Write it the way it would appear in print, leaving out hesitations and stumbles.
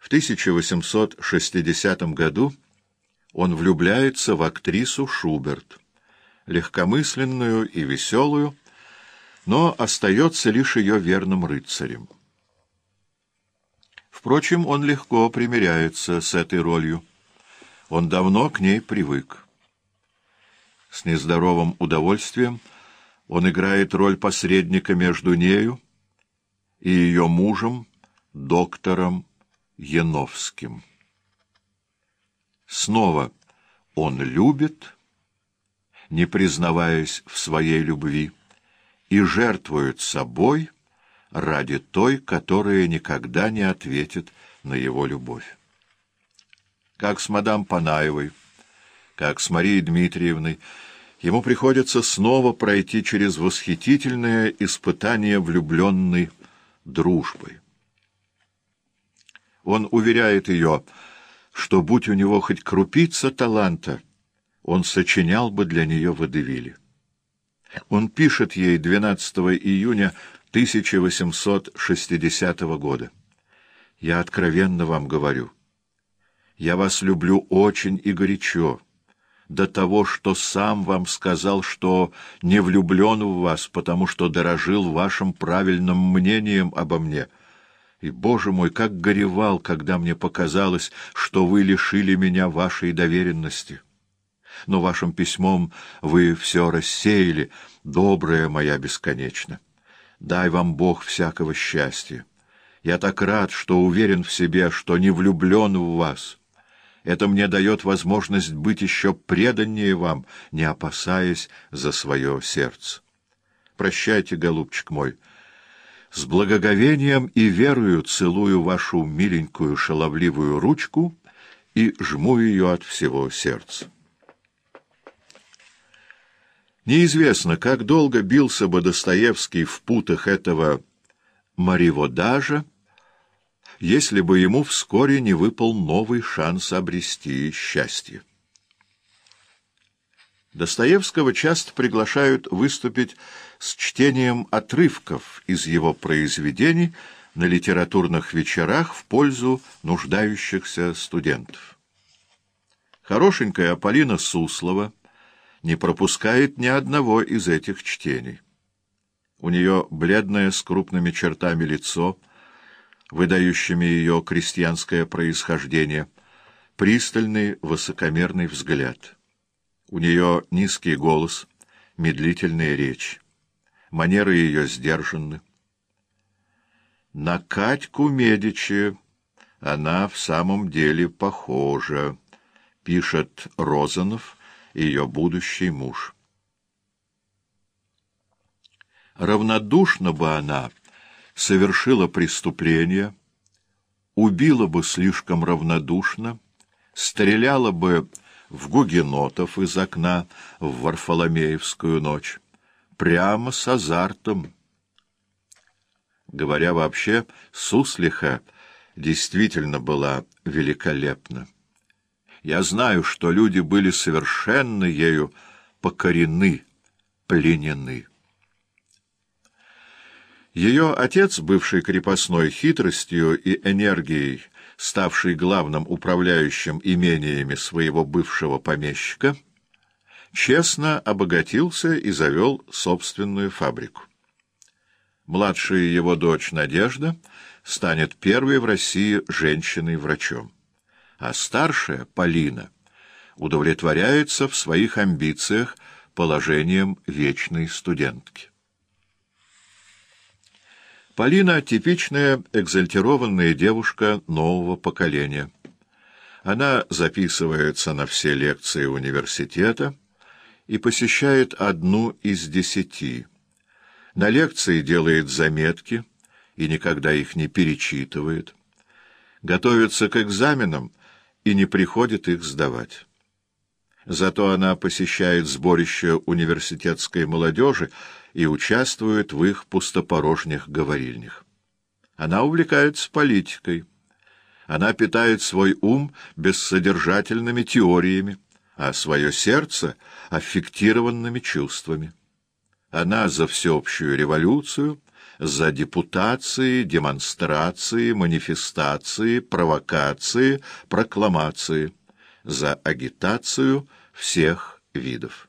1860 году он влюбляется в актрису Шуберт, легкомысленную и веселую, но остается лишь ее верным рыцарем. Впрочем, он легко примиряется с этой ролью. Он давно к ней привык. С нездоровым удовольствием он играет роль посредника между нею и ее мужем, доктором Яновским. Снова он любит, не признаваясь в своей любви, и жертвует собой ради той, которая никогда не ответит на его любовь. Как с мадам Панаевой, как с Марией Дмитриевной, ему приходится снова пройти через восхитительное испытание влюбленной дружбой. Он уверяет ее, что, будь у него хоть крупица таланта, он сочинял бы для нее водевили. Он пишет ей 12 июня 1860 года. «Я откровенно вам говорю, я вас люблю очень и горячо, до того, что сам вам сказал, что не влюблен в вас, потому что дорожил вашим правильным мнением обо мне. И, Боже мой, как горевал, когда мне показалось, что вы лишили меня вашей доверенности. Но вашим письмом вы все рассеяли, добрая моя бесконечно. Дай вам Бог всякого счастья. Я так рад, что уверен в себе, что не влюблен в вас. Это мне дает возможность быть еще преданнее вам, не опасаясь за свое сердце. Прощайте, голубчик мой. С благоговением и верою целую вашу миленькую шаловливую ручку и жму ее от всего сердца». Неизвестно, как долго бился бы Достоевский в путах этого мариводажа, если бы ему вскоре не выпал новый шанс обрести счастье. Достоевского часто приглашают выступить с чтением отрывков из его произведений на литературных вечерах в пользу нуждающихся студентов. Хорошенькая Полина Суслова не пропускает ни одного из этих чтений. У нее бледное с крупными чертами лицо, выдающими ее крестьянское происхождение, пристальный высокомерный взгляд. У нее низкий голос, медлительная речь. Манеры ее сдержанны. На Катьку Медичи она в самом деле похожа, пишет Розанов, ее будущий муж. Равнодушно бы она совершила преступление, убила бы слишком равнодушно, стреляла бы в гугенотов из окна в Варфоломеевскую ночь, прямо с азартом. Говоря вообще, Суслиха действительно была великолепна. Я знаю, что люди были совершенно ею покорены, пленены. Ее отец, бывший крепостной, хитростью и энергией, ставший главным управляющим имениями своего бывшего помещика, честно обогатился и завел собственную фабрику. Младшая его дочь Надежда станет первой в России женщиной-врачом, а старшая, Полина, удовлетворяется в своих амбициях положением вечной студентки. Полина — типичная экзальтированная девушка нового поколения. Она записывается на все лекции университета и посещает 1 из 10. На лекции делает заметки и никогда их не перечитывает. Готовится к экзаменам и не приходит их сдавать. Зато она посещает сборища университетской молодежи и участвует в их пустопорожних говорильнях. Она увлекается политикой. Она питает свой ум бессодержательными теориями, а свое сердце — аффектированными чувствами. Она за всеобщую революцию, за депутации, демонстрации, манифестации, провокации, прокламации, за агитацию всех видов.